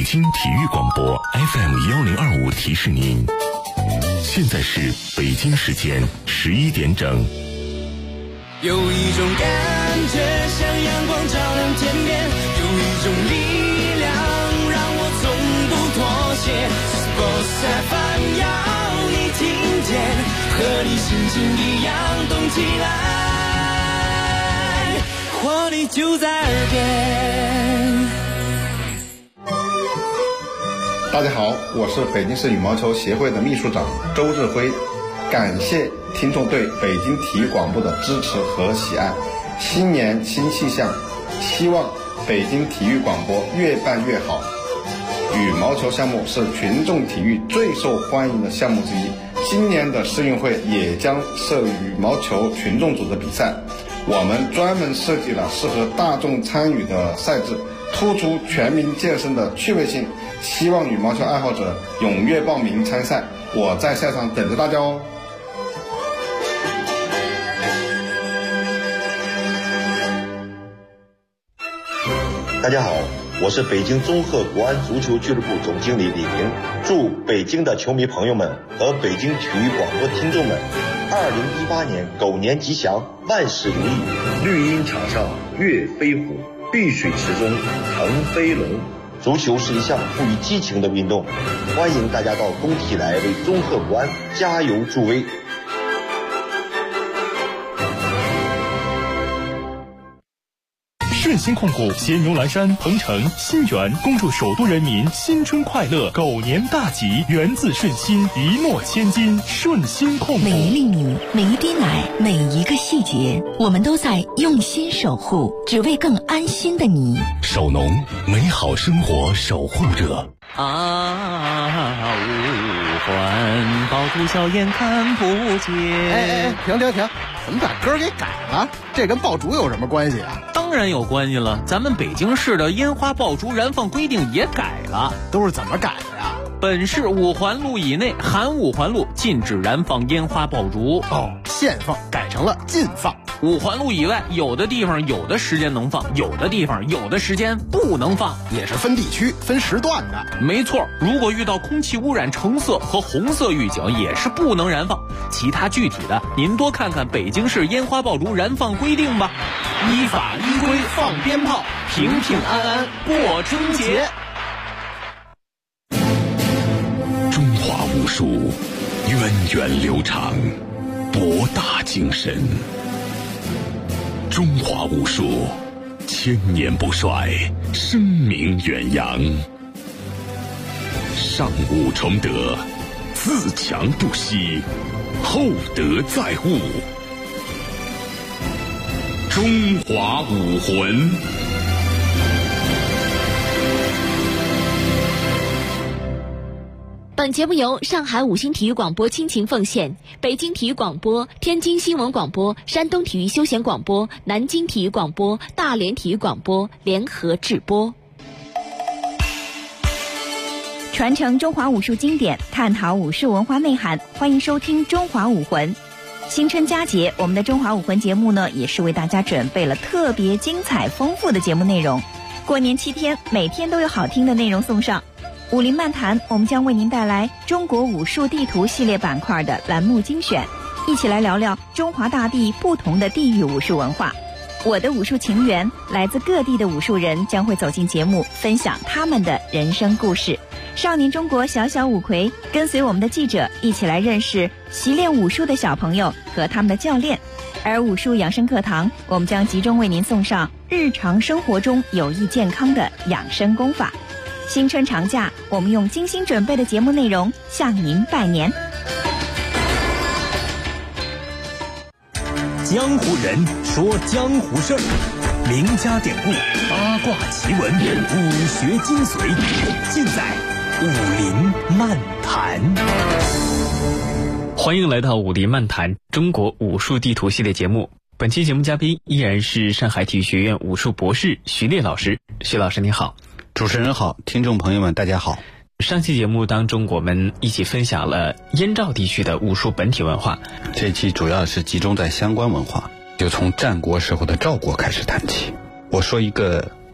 京体育广播 FM1025提示您，现在是北京时间11点整。 有一种感觉像阳光照亮天边，有一种力量让我从不妥协。Sports FM 要你听见，和你心情一样动起来，活力就在耳边。 大家好，我是北京市羽毛球协会的秘书长周日辉，感谢听众对北京体育广播的支持和喜爱。新年新气象，希望北京体育广播越办越好。羽毛球项目是群众体育最受欢迎的项目之一，今年的世运会也将设羽毛球群众组的比赛，我们专门设计了适合大众参与的赛制，突出全民健身的趣味性，希望羽毛球爱好者踊跃报名参赛，我在赛场等着大家哦。 大家好，我是北京综合国安足球俱乐部总经理李明，祝北京的球迷朋友们和北京体育广播听众们2018年狗年吉祥，万事如意。绿茵场上跃飞虎，碧水池中腾飞龙。足球是一项富于激情的运动，欢迎大家到工体来为综合国安加油助威。 顺心控股咸牛栏山、鹏城、新源，恭祝首都人民新春快乐，狗年大吉，源自顺心，一诺千金。顺心控股， 每一粒米，每一滴奶，每一个细节，我们都在用心守护，只为更安心的你。 守农，美好生活守护者。 五环爆竹硝烟看不见。 停！怎么把歌给改了？这跟爆竹有什么关系啊？ 当然有关系了，咱们北京市的烟花爆竹燃放规定也改了。 都是怎么改的呀？ 本市5环路以内含5环路禁止燃放烟花爆竹。 限放改成了禁放。 5环路以外，有的地方有的时间能放，有的地方有的时间不能放， 也是分地区分时段的。 没错，如果遇到空气污染橙色和红色预警，也是不能燃放。其他具体的，您多看看北京市烟花爆竹燃放规定吧。依法依规放鞭炮，平平安安过春节。 中华武术源远流长，博大精深。中华武术千年不衰，声名远扬。上武崇德，自强不息，厚德载物。中华武魂。 本节目由上海五星体育广播倾情奉献，北京体育广播、天津新闻广播、山东体育休闲广播、南京体育广播、大连体育广播联合制播。 传承中华武术经典，探讨武术文化内涵，欢迎收听《中华武魂》。新春佳节，我们的《中华武魂》节目呢，也是为大家准备了特别精彩丰富的节目内容。过年7天，每天都有好听的内容送上。武林漫谈，我们将为您带来中国武术地图系列板块的栏目精选，一起来聊聊中华大地不同的地域武术文化。我的武术情缘，来自各地的武术人将会走进节目，分享他们的人生故事。少年中国小小五魁，跟随我们的记者一起来认识习练武术的小朋友和他们的教练。而武术养生课堂，我们将集中为您送上日常生活中有益健康的养生功法。新春长假，我们用精心准备的节目内容向您拜年。 江湖人说江湖事儿，名家典故、八卦奇闻、武学精髓，尽在武林漫谈。 欢迎来到武林漫谈中国武术地图系列节目。本期节目嘉宾依然是上海体育学院武术博士徐烈老师。徐老师你好。 主持人好，听众朋友们大家好。 上期节目当中，我们一起分享了燕赵地区的武术本体文化。 这期主要是集中在相关文化，就从战国时候的赵国开始谈起。我说一个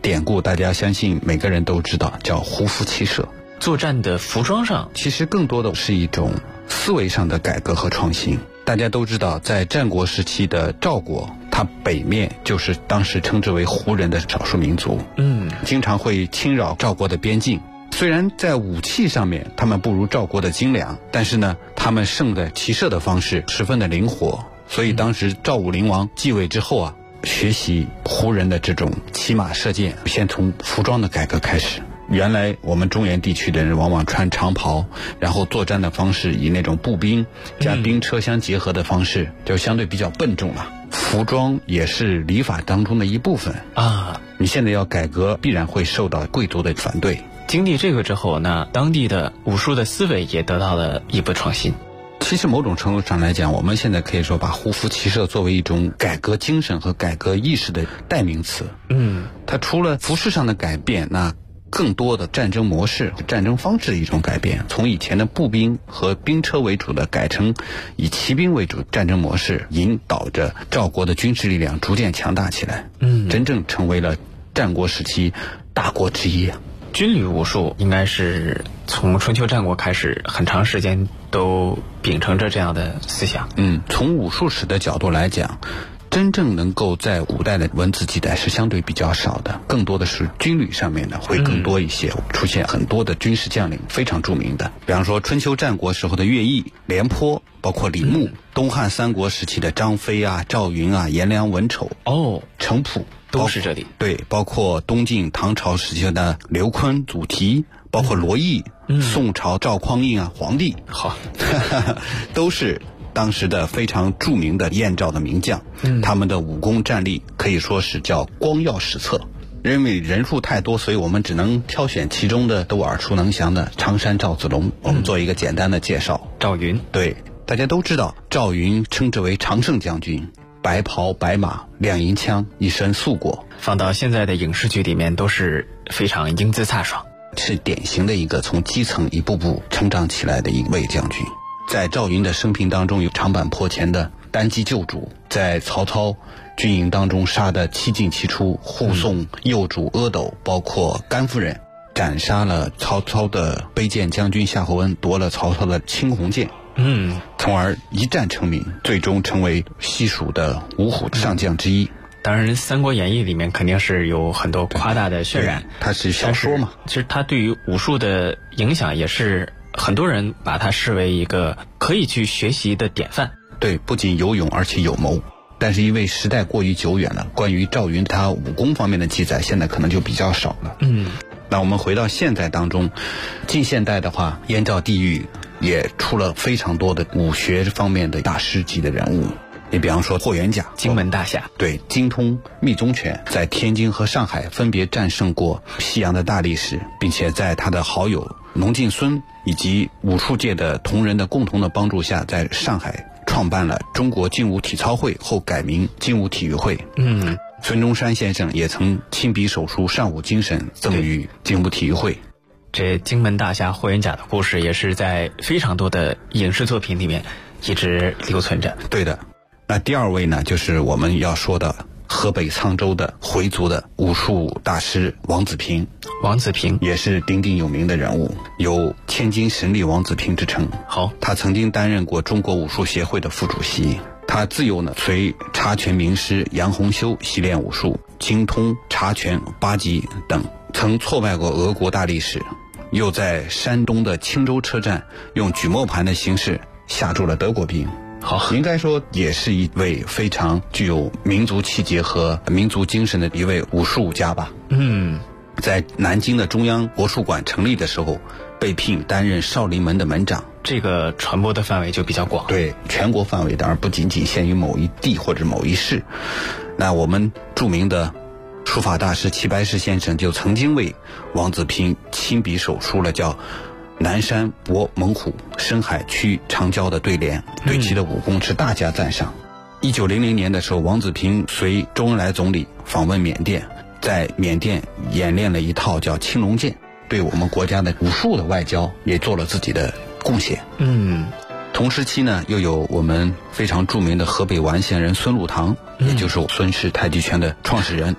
典故大家相信每个人都知道，叫胡服骑射。 作战的服装上其实更多的是一种思维上的改革和创新。大家都知道，在战国时期的赵国，它北面就是当时称之为胡人的少数民族，经常会侵扰赵国的边境。虽然在武器上面他们不如赵国的精良，但是呢，他们胜的骑射的方式十分的灵活，所以当时赵武灵王继位之后啊，学习胡人的这种骑马射箭，先从服装的改革开始。原来我们中原地区的人往往穿长袍，然后作战的方式以那种步兵加兵车相结合的方式，就相对比较笨重了。服装也是礼法当中的一部分啊。你现在要改革，必然会受到贵族的反对。 经历这个之后，那当地的武术的思维也得到了一步创新。 其实某种程度上来讲，我们现在可以说把胡服骑射作为一种改革精神和改革意识的代名词。它除了服饰上的改变，那更多的战争模式、战争方式的一种改变，从以前的步兵和兵车为主的改成以骑兵为主战争模式，引导着赵国的军事力量逐渐强大起来，真正成为了战国时期大国之一。 军旅武术应该是从春秋战国开始，很长时间都秉承着这样的思想。 从武术史的角度来讲，真正能够在古代的文字记载是相对比较少的，更多的是军旅上面的会更多一些，出现很多的军事将领非常著名的，比方说春秋战国时候的乐毅、廉颇，包括李牧，东汉三国时期的张飞啊、赵云啊、颜良、文丑、程普都是这里。 对，包括东晋唐朝时期的刘琨、祖逖，包括罗毅，宋朝赵匡胤啊，皇帝，都是当时的非常著名的燕赵的名将，他们的武功战力可以说是叫光耀史册。因为人数太多，所以我们只能挑选其中的都耳熟能详的常山赵子龙，我们做一个简单的介绍。 赵云， 对，大家都知道赵云称之为常胜将军，白袍白马亮银枪，一身素果， 放到现在的影视剧里面都是非常英姿飒爽， 是典型的一个从基层一步步成长起来的一位将军。在赵云的生平当中，有长坂坡前的单骑救主，在曹操军营当中杀得七进七出，护送右主阿斗，包括甘夫人，斩杀了曹操的卑贱将军夏侯恩，夺了曹操的青红剑，从而一战成名，最终成为西蜀的五虎上将之一。 当然《三国演义》里面肯定是有很多夸大的渲染， 它是小说嘛， 其实它对于武术的影响也是很多人把它视为一个可以去学习的典范。 对，不仅有勇而且有谋，但是因为时代过于久远了，关于赵云他武功方面的记载现在可能就比较少了。那我们回到现在当中，近现代的话，燕赵地域也出了非常多的武学方面的大师级的人物。你比方说霍元甲， 荆门大侠， 对，精通密宗拳，在天津和上海分别战胜过西洋的大力士，并且在他的好友龙敬孙以及武术界的同仁的共同的帮助下，在上海创办了中国劲舞体操会，后改名劲舞体育会。孙中山先生也曾亲笔手书尚武精神赠予劲舞体育会。 这荆门大侠霍元甲的故事也是在非常多的影视作品里面一直留存着。 对的。那第二位呢，就是我们要说的河北沧州的回族的武术大师王子平。 王子平也是鼎鼎有名的人物，有千金神力王子平之称。他曾经担任过中国武术协会的副主席。他自幼呢随茶拳名师杨洪修习练武术，精通茶拳、八极等，曾挫败过俄国大力士，又在山东的青州车站用举磨盘的形式吓住了德国兵。应该说也是一位非常具有民族气节和民族精神的一位武术家吧。在南京的中央国术馆成立的时候，被聘担任少林门的门长， 这个传播的范围就比较广。 对，全国范围，当然不仅仅限于某一地或者某一市。那我们著名的书法大师齐白石先生就曾经为王子平亲笔手书了叫南山泊猛虎，深海驱长蛟的对联，对其的武功是大加赞赏。1900年的时候，王子平随周恩来总理访问缅甸，在缅甸演练了一套叫青龙剑，对我们国家的武术的外交也做了自己的贡献。同时期呢，又有我们非常著名的河北完县人孙禄堂，也就是孙氏太极拳的创始人，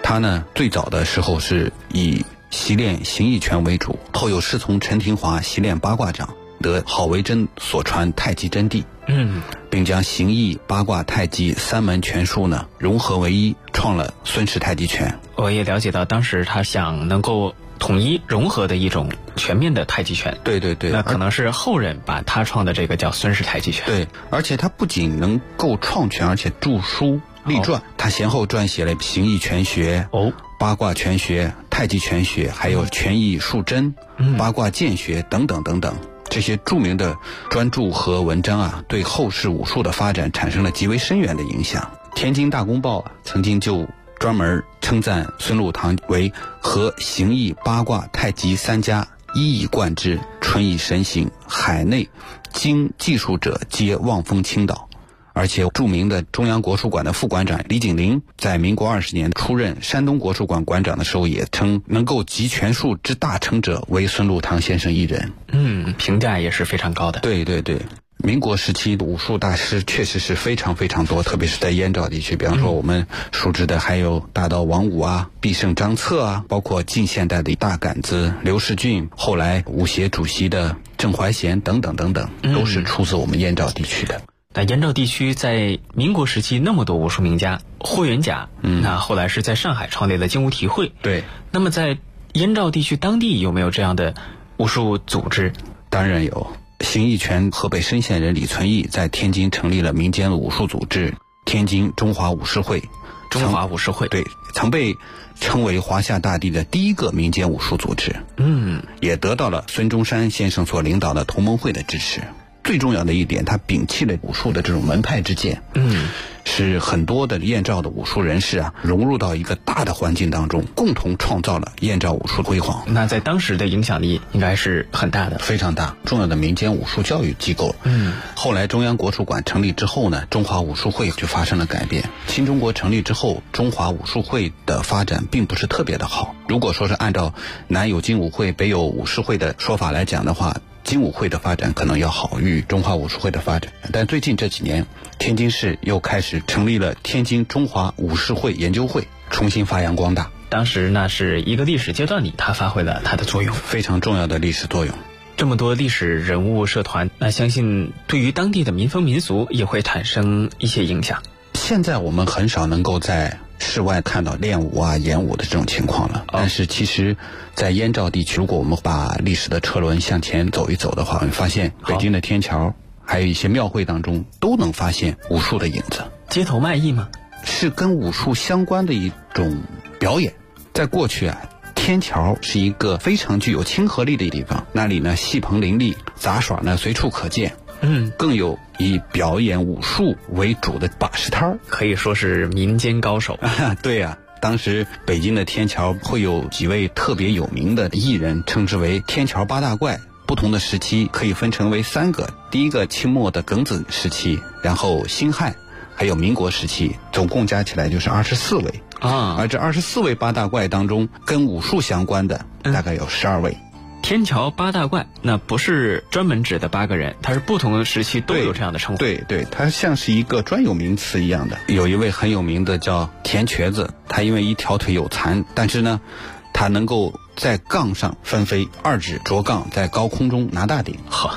他呢最早的时候是以习练形意拳为主，后又师从陈廷华习练八卦掌，得郝维真所传太极真谛，并将形意、八卦、太极三门拳术呢融合为一，创了孙氏太极拳。 我也了解到，当时他想能够统一融合的一种全面的太极拳。 对对对， 那可能是后人把他创的这个叫孙氏太极拳。 对，而且他不仅能够创拳，而且著书立传，他先后撰写了形意拳学、八卦拳学、太极拳学，还有拳意术真、八卦剑学等等等等。这些著名的专著和文章啊，对后世武术的发展产生了极为深远的影响。天津大公报啊，曾经就专门称赞孙禄堂为合形意、八卦、太极三家一以贯之，纯以神行，海内经技术者皆望风倾倒。而且著名的中央国术馆的副馆长李景林在民国20年出任山东国术馆馆长的时候，也称能够集拳术之大成者为孙禄堂先生一人。 评价也是非常高的。 对对对，民国时期的武术大师确实是非常非常多，特别是在燕赵地区。比方说我们熟知的还有大刀王五啊、必胜张策啊，包括近现代的大杆子刘世俊，后来武协主席的郑怀贤等等等等，都是出自我们燕赵地区的。 那燕赵地区在民国时期那么多武术名家，霍元甲，那后来是在上海创立了精武体会。 对， 那么在燕赵地区当地有没有这样的武术组织？ 当然有。形意拳河北深县人李存义在天津成立了民间武术组织天津中华武士会。 中华武士会， 对，曾被称为华夏大地的第一个民间武术组织。也得到了孙中山先生所领导的同盟会的支持。最重要的一点，他摒弃了武术的这种门派之见，使很多的燕赵的武术人士啊融入到一个大的环境当中，共同创造了燕赵武术辉煌。 那在当时的影响力应该是很大的， 非常大，重要的民间武术教育机构。后来中央国术馆成立之后呢，中华武术会就发生了改变。新中国成立之后，中华武术会的发展并不是特别的好。如果说是按照南有精武会北有武士会的说法来讲的话，精武会的发展可能要好于中华武术会的发展。但最近这几年，天津市又开始成立了天津中华武士会研究会，重新发扬光大。 当时那是一个历史阶段里它发挥了它的作用， 非常重要的历史作用。 这么多历史人物社团，那相信对于当地的民风民俗也会产生一些影响。 现在我们很少能够在室外看到练武啊、演武的这种情况了。但是其实在燕赵地区，如果我们把历史的车轮向前走一走的话，我们发现北京的天桥还有一些庙会当中都能发现武术的影子。 街头卖艺吗？ 是跟武术相关的一种表演。在过去啊，天桥是一个非常具有亲和力的地方，那里呢戏棚林立，杂耍呢随处可见。更有以表演武术为主的把式摊儿， 可以说是民间高手。 对呀，当时北京的天桥会有几位特别有名的艺人，称之为天桥八大怪。不同的时期可以分成为3个，第一个清末的庚子时期，然后辛亥，还有民国时期，总共加起来就是24位啊。而这24位八大怪当中，跟武术相关的大概有12位。 天桥八大怪，那不是专门指的8个人，它是不同的时期都有这样的称呼。 对对，它像是一个专有名词一样的。有一位很有名的叫田瘸子，他因为一条腿有残，但是呢，他能够在杠上翻飞，2指着杠，在高空中拿大顶。 好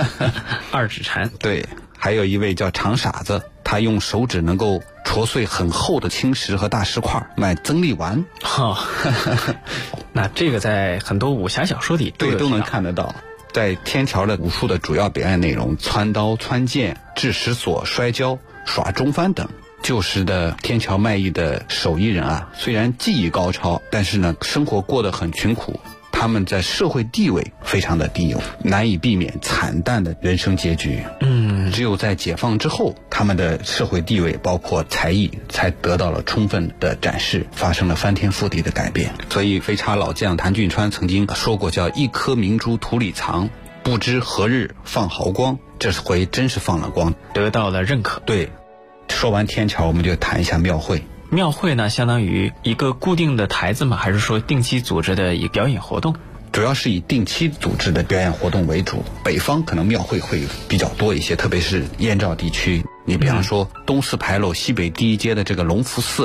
，2指禅。 对，还有一位叫长傻子，他用手指能够戳碎很厚的青石和大石块，卖增力丸。 那这个在很多武侠小说里都能看得到。在天桥的武术的主要表演内容，窜刀、窜剑、掷石锁、摔跤、耍中翻等。旧时的天桥卖艺的手艺人啊，虽然技艺高超，但是呢，生活过得很穷苦。他们在社会地位非常的低，难以避免惨淡的人生结局。只有在解放之后，他们的社会地位包括才艺才得到了充分的展示，发生了翻天覆地的改变。所以飞叉老将谭俊川曾经说过，叫一颗明珠土里藏，不知何日放毫光。这回真是放了光， 得到了认可。 对，说完天桥，我们就谈一下庙会。 庙会呢，相当于一个固定的台子吗？还是说定期组织的一个表演活动？ 主要是以定期组织的表演活动为主。北方可能庙会会比较多一些，特别是燕赵地区。你比方说东四牌楼西北第一街的这个隆福寺啊，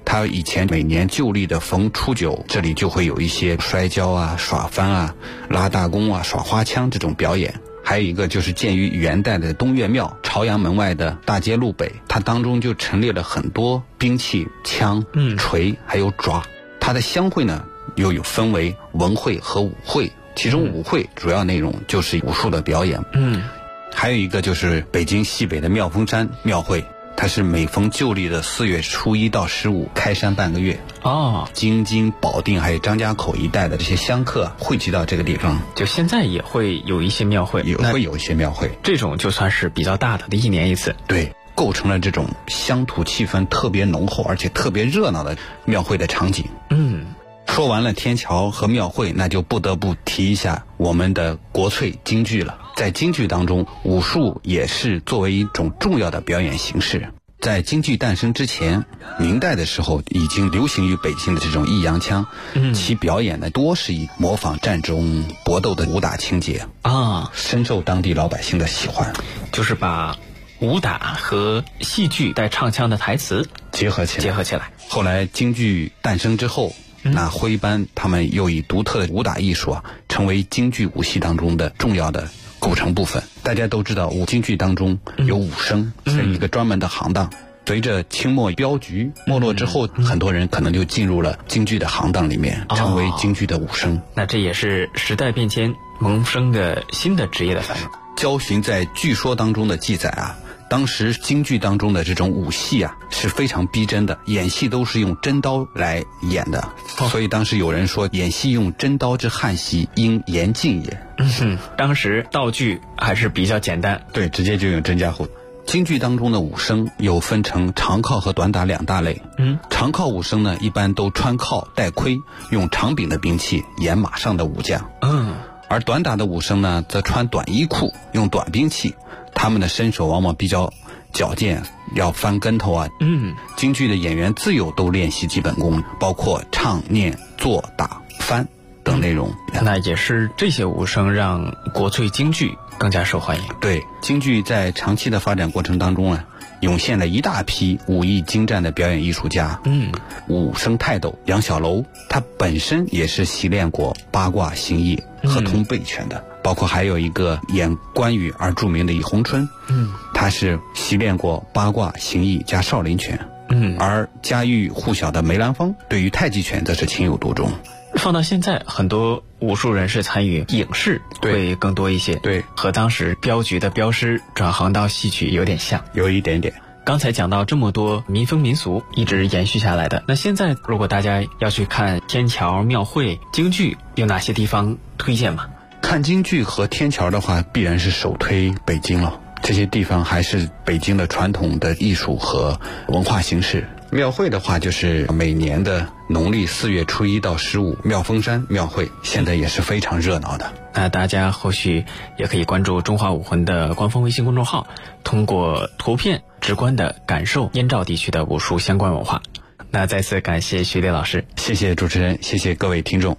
他以前每年旧历的逢初九，这里就会有一些摔跤啊、耍翻啊、拉大弓啊、耍花枪这种表演。还有一个就是建于元代的东岳庙朝阳门外的大街路北，它当中就陈列了很多兵器、枪、锤还有爪。它的乡会呢又有分为文会和武会，其中武会主要内容就是武术的表演。还有一个就是北京西北的妙峰山庙会，它是每逢旧历的4月初1到15开山半个月。京津、保定还有张家口一带的这些香客汇集到这个地方。 就现在也会有一些庙会， 会有一些庙会， 这种就算是比较大的，1年1次。 对，构成了这种乡土气氛特别浓厚而且特别热闹的庙会的场景。说完了天桥和庙会，那就不得不提一下我们的国粹京剧了。在京剧当中，武术也是作为一种重要的表演形式。在京剧诞生之前，明代的时候已经流行于北京的这种弋阳腔，其表演呢多是以模仿战争搏斗的武打情节深受当地老百姓的喜欢， 就是把武打和戏剧带唱腔的台词结合起来。后来京剧诞生之后，那徽班他们又以独特的武打艺术成为京剧武戏当中的重要的构成部分。大家都知道京剧当中有武生，是一个专门的行当。随着清末镖局没落之后，很多人可能就进入了京剧的行当里面，成为京剧的武生。 那这也是时代变迁萌生的新的职业的范畴。 焦循在剧说当中的记载当时京剧当中的这种武戏是非常逼真的，演戏都是用真刀来演的，所以当时有人说演戏用真刀之汉戏，应严禁也。 当时道具还是比较简单， 对，直接就用真家伙。京剧当中的武生又分成长靠和短打2大类。长靠武生呢，一般都穿靠戴盔，用长柄的兵器演马上的武将。而短打的武生呢，则穿短衣裤，用短兵器，他们的身手往往比较矫健，要翻跟头京剧的演员自幼都练习基本功，包括唱、念、做、打、翻等内容。 那也是这些武生让国粹京剧更加受欢迎。 对，京剧在长期的发展过程当中涌现了一大批武艺精湛的表演艺术家。武生泰斗杨小楼，他本身也是习练过八卦、形意和通背拳的。包括还有一个演关羽而著名的李鸿春，他是习练过八卦、形意加少林拳。而家喻户晓的梅兰芳对于太极拳则是情有独钟。 放到现在，很多武术人士参与影视会更多一些， 对， 和当时镖局的镖师转行到戏曲有点像， 有一点点。 刚才讲到这么多民风民俗一直延续下来的，那现在如果大家要去看天桥、庙会、京剧，有哪些地方推荐吗？ 看京剧和天桥的话，必然是首推北京了。这些地方还是北京的传统的艺术和文化形式。庙会的话，就是每年的农历4月初1到15妙峰山庙会，现在也是非常热闹的。 那大家后续也可以关注中华武魂的官方微信公众号，通过图片直观的感受燕赵地区的武术相关文化。那再次感谢徐烈老师， 谢谢主持人，谢谢各位听众。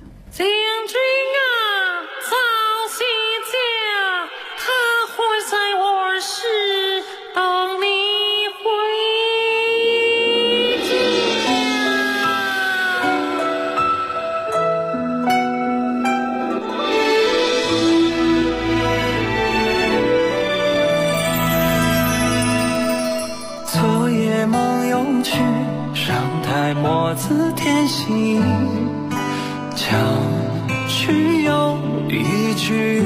墨字添新，将去又一句，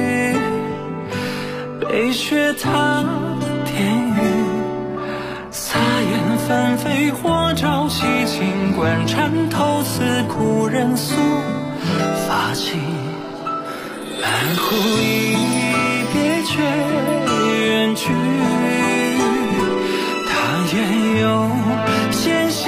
北雪踏天雨，撒盐纷飞火朝夕，尽管缠头刺故人诉发起，满湖一别却远去，他也有纤细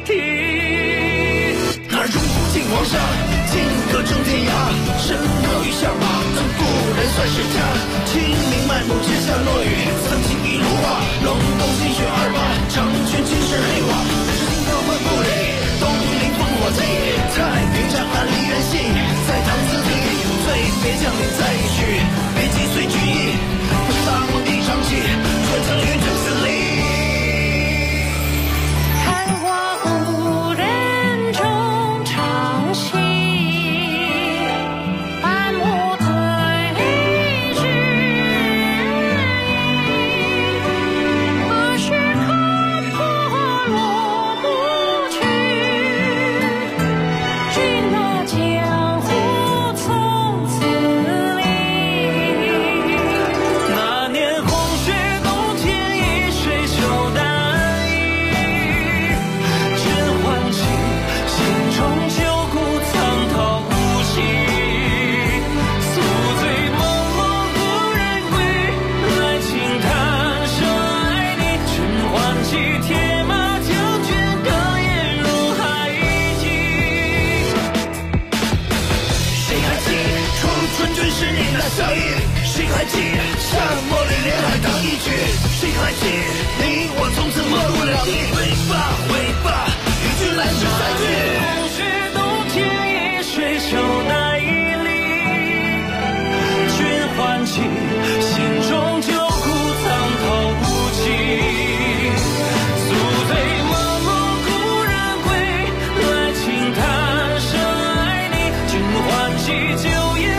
题。那如今皇上，金戈征天涯，神鸟与下马，自古人算是家。清明漫步之下落雨，曾经一如画，龙斗心血二八，长拳金石黑瓦，是金戈万不离，东临烽火旗，太平长安离人心，在唐字第，最别将领再续，别击碎举义，大梦一场起，传承于真死力。效应，谁还记沙漠里连海棠一曲？谁还记你我从此陌路两地？回吧回吧，与君来世再聚。风雪冬天一水秋那一里，君唤起心中旧苦藏头不起。宿醉梦梦故人归，来轻叹声爱你。君唤起旧夜。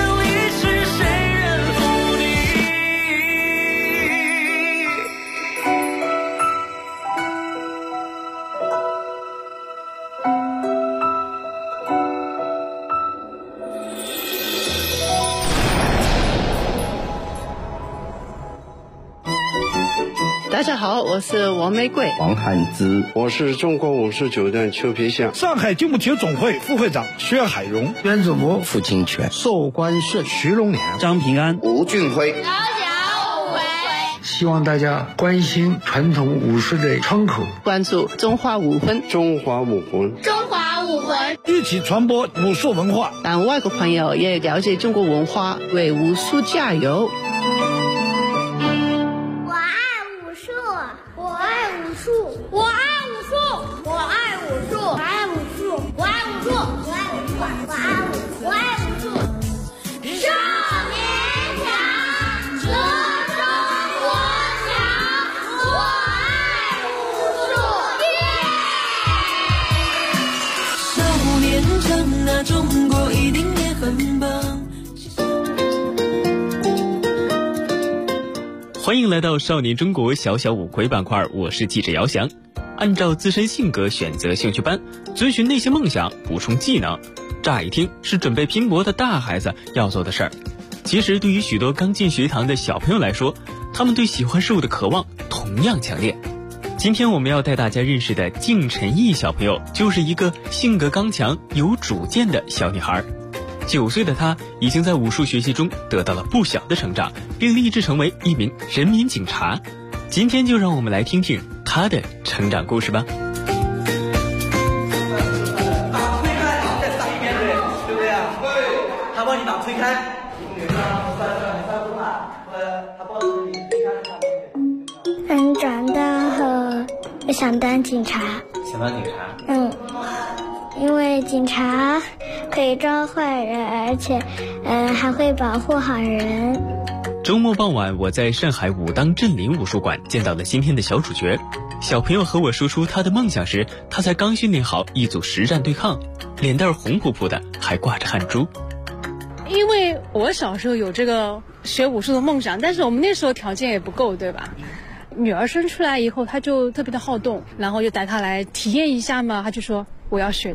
大家好，我是王玫瑰、 王汉之， 我是中国武术九段邱培相， 上海竞步体育总会副会长薛海荣， 袁子模、 傅金泉、 寿关顺、 徐荣良、 张平安、 吴俊辉。 希望大家关心传统武术的窗口， 关注中华武魂， 中华武魂， 中华武魂， 一起传播武术文化， 让外国朋友也了解中国文化，为武术加油。 我爱武术，我爱武术，我爱武术，我爱武术，我爱武术，我爱武术，我爱武术，我爱武术，我爱武术。少年强，则中国强，我爱武术。 少年强，那中国一定也很棒。 欢迎来到少年中国小小五魁板块，我是记者姚翔。按照自身性格选择兴趣班，遵循内心梦想，补充技能，乍一听是准备拼搏的大孩子要做的事儿。其实对于许多刚进学堂的小朋友来说，他们对喜欢事物的渴望同样强烈。今天我们要带大家认识的敬晨毅小朋友，就是一个性格刚强、有主见的小女孩。9岁的她已经在武术学习中得到了不小的成长，并立志成为一名人民警察。今天就让我们来听听她的成长故事吧。 把推开，再上一边对，对不对啊？对。他帮你把推开。 长大后我想当警察。 想当警察？ 因为警察可以抓坏人，而且还会保护好人。 周末傍晚，我在上海武当镇林武术馆见到了今天的小主角。小朋友和我说出他的梦想时，他才刚训练好一组实战对抗，脸蛋红扑扑的，还挂着汗珠。 因为我小时候有这个学武术的梦想，但是我们那时候条件也不够，对吧？女儿生出来以后，她就特别的好动，然后就带她来体验一下嘛，她就说我要学的。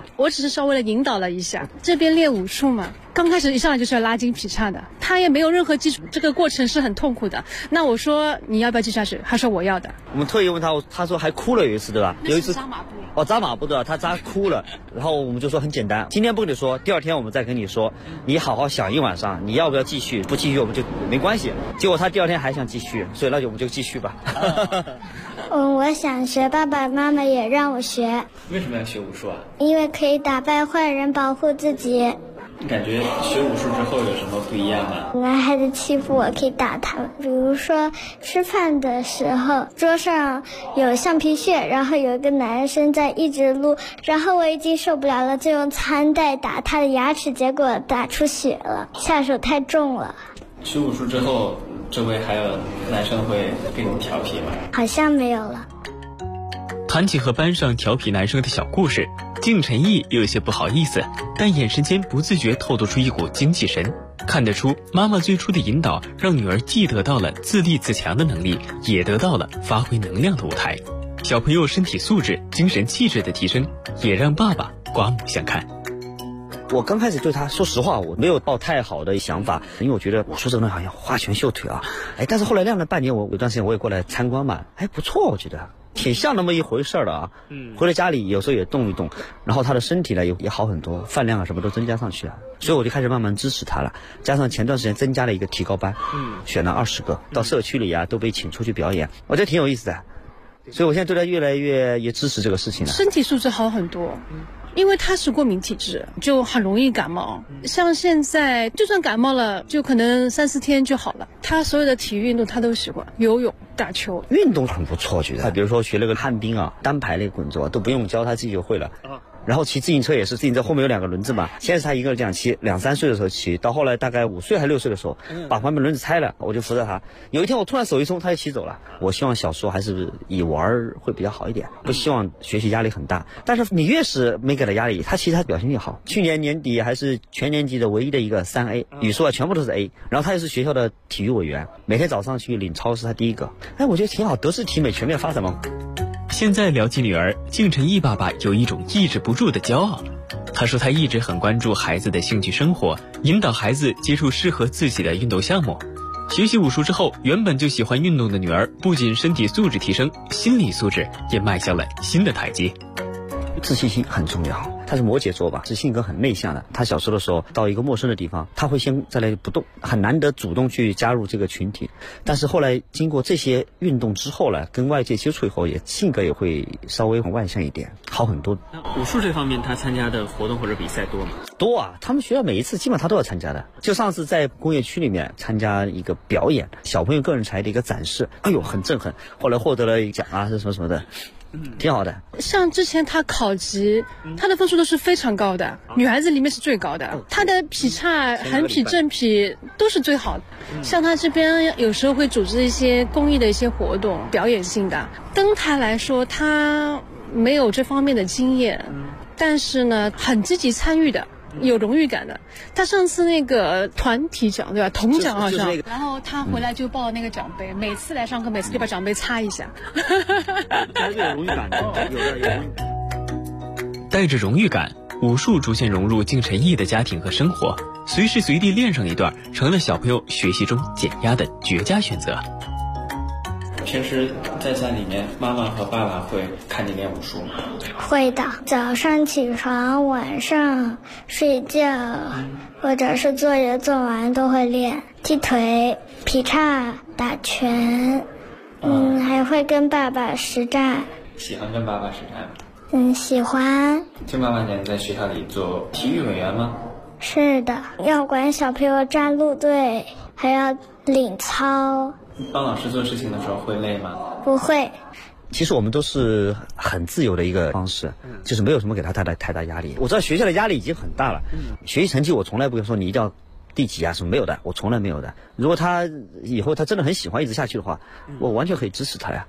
我只是稍微的引导了一下。这边练武术嘛，刚开始一上来就是要拉筋劈叉的，他也没有任何基础，这个过程是很痛苦的。那我说你要不要继续下去？他说我要的。 我们特意问他，他说还哭了有一次，对吧？有一次扎马步。 哦，扎马步对吧？他扎哭了，然后我们就说很简单，今天不跟你说，第二天我们再跟你说，你好好想一晚上，你要不要继续？不继续我们就没关系。结果他第二天还想继续，所以那就我们就继续吧。 我想学，爸爸妈妈也让我学。 为什么要学武术啊？ 因为可以打败坏人，保护自己。 你感觉学武术之后有什么不一样吗？ 男孩子欺负我可以打他们，比如说吃饭的时候桌上有橡皮屑，然后有一个男生在一直撸，然后我已经受不了了，就用餐袋打他的牙齿，结果打出血了，下手太重了。 学武术之后，周围还有男生会跟你调皮吗？ 好像没有了。 谈起和班上调皮男生的小故事，敬晨毅有些不好意思，但眼神间不自觉透露出一股精气神。看得出妈妈最初的引导，让女儿既得到了自立自强的能力，也得到了发挥能量的舞台。小朋友身体素质、精神气质的提升，也让爸爸刮目相看。 我刚开始对他，说实话，我没有抱太好的想法，因为我觉得我说这个人好像花拳绣腿啊，但是后来练了半年，我有段时间我也过来参观嘛，不错，我觉得挺像那么一回事儿的啊。回了家里有时候也动一动，然后他的身体呢也好很多，饭量啊什么都增加上去了，所以我就开始慢慢支持他了。加上前段时间增加了一个提高班，选了20个，到社区里啊都被请出去表演，我觉得挺有意思的。所以我现在对他越来越支持这个事情了。 身体素质好很多。因为他是过敏体质，就很容易感冒。像现在就算感冒了，就可能3-4天就好了。他所有的体育运动他都喜欢，游泳、打球， 运动很不错，我觉得。比如说学了个旱冰啊，单排那个滚轴都不用教，他自己就会了。然后骑自行车也是，自行车后面有2个轮子嘛。先是他一个人这样骑，2-3岁的时候骑，到后来大概5岁还6岁的时候，把旁边轮子拆了，我就扶着他。有一天我突然手一松，他就骑走了。我希望小时候还是以玩会比较好一点，不希望学习压力很大。但是你越是没给他压力，他其实他表现越好。去年年底还是全年级的唯一的一个3A，语数全部都是 A。然后他也是学校的体育委员，每天早上去领操是他第一个。我觉得挺好，德智体美全面发展嘛。 现在聊起女儿，敬晨毅爸爸有一种抑制不住的骄傲。他说他一直很关注孩子的兴趣生活，引导孩子接触适合自己的运动项目。学习武术之后，原本就喜欢运动的女儿，不仅身体素质提升，心理素质也迈向了新的台阶。 自信心很重要。他是摩羯座吧，是性格很内向的。他小时候的时候到一个陌生的地方，他会先在那里不动，很难得主动去加入这个群体。但是后来经过这些运动之后呢，跟外界接触以后，性格也会稍微很外向一点，好很多。 武术这方面他参加的活动或者比赛多吗？ 多啊，他们学校每一次基本上他都要参加的。就上次在工业区里面参加一个表演，小朋友个人才的一个展示，很震撼。后来获得了一奖啊，是什么什么的。挺好的。 像之前他考级，他的分数都是非常高的，女孩子里面是最高的。他的劈叉、横劈、正劈都是最好的。像他这边有时候会组织一些公益的一些活动，表演性的。跟他来说，他没有这方面的经验，但是呢，很积极参与的。有荣誉感的。他上次那个团体奖对吧，铜奖好像，然后他回来就抱那个奖杯，每次来上课，每次就把奖杯擦一下。 他是有荣誉感的，有荣誉感。 带着荣誉感，武术逐渐融入敬晨毅的家庭和生活，随时随地练上一段，成了小朋友学习中减压的绝佳选择。平时在家里面，妈妈和爸爸会看你练武术吗？ 会的，早上起床，晚上睡觉，或者是作业做完都会练，踢腿、劈叉、打拳，还会跟爸爸实战。 喜欢跟爸爸实战吗？ 喜欢。 就妈妈娘在学校里做体育委员吗？ 是的，要管小朋友站路队，还要领操。 帮老师做事情的时候会累吗？ 不会。 其实我们都是很自由的一个方式，就是没有什么给他太大压力。我知道学校的压力已经很大了，学习成绩我从来不会说你一定要第几啊什么，没有的，我从来没有的。如果他以后他真的很喜欢一直下去的话，我完全可以支持他呀。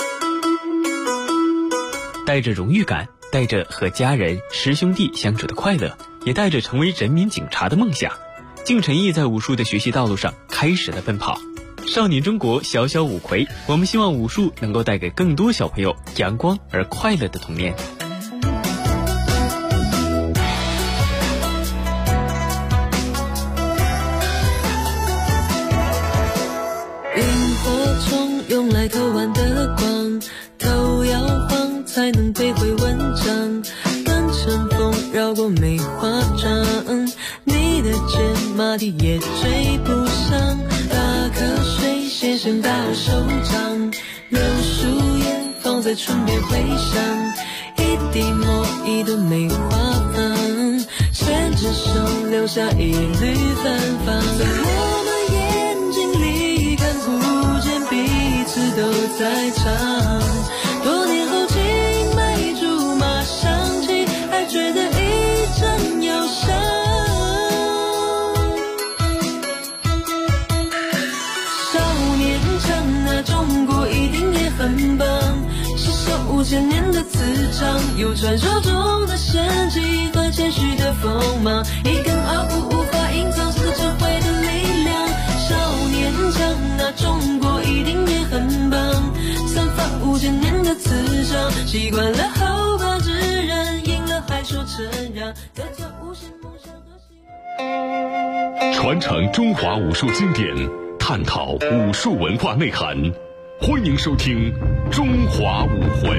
带着荣誉感，带着和家人师兄弟相处的快乐，也带着成为人民警察的梦想，敬晨毅在武术的学习道路上开始了奔跑。少年中国小小五魁，我们希望武术能够带给更多小朋友阳光而快乐的童年。 用来偷完的光，头摇晃才能背回文章，跟晨风绕过梅花桩，你的肩马蹄也追不上，打瞌睡先生打手掌，留树叶放在唇边回响，一滴墨一朵梅花芳，牵着手留下一缕芬芳，在我们眼睛里看不见彼此都在唱，多年后青梅竹马想起，还觉得一阵忧伤。少年强啊，中国一定也很棒，是手5000年的磁场，有传说中的神奇和谦虚的锋芒，一根傲骨无法隐藏是智慧的力量。少年强啊，中国一定也很棒，散发5000年的磁场，习惯了后发制人，赢了还说承让，得到无限梦想和希望。 传承中华武术经典，探讨武术文化内涵，欢迎收听《中华武魂》。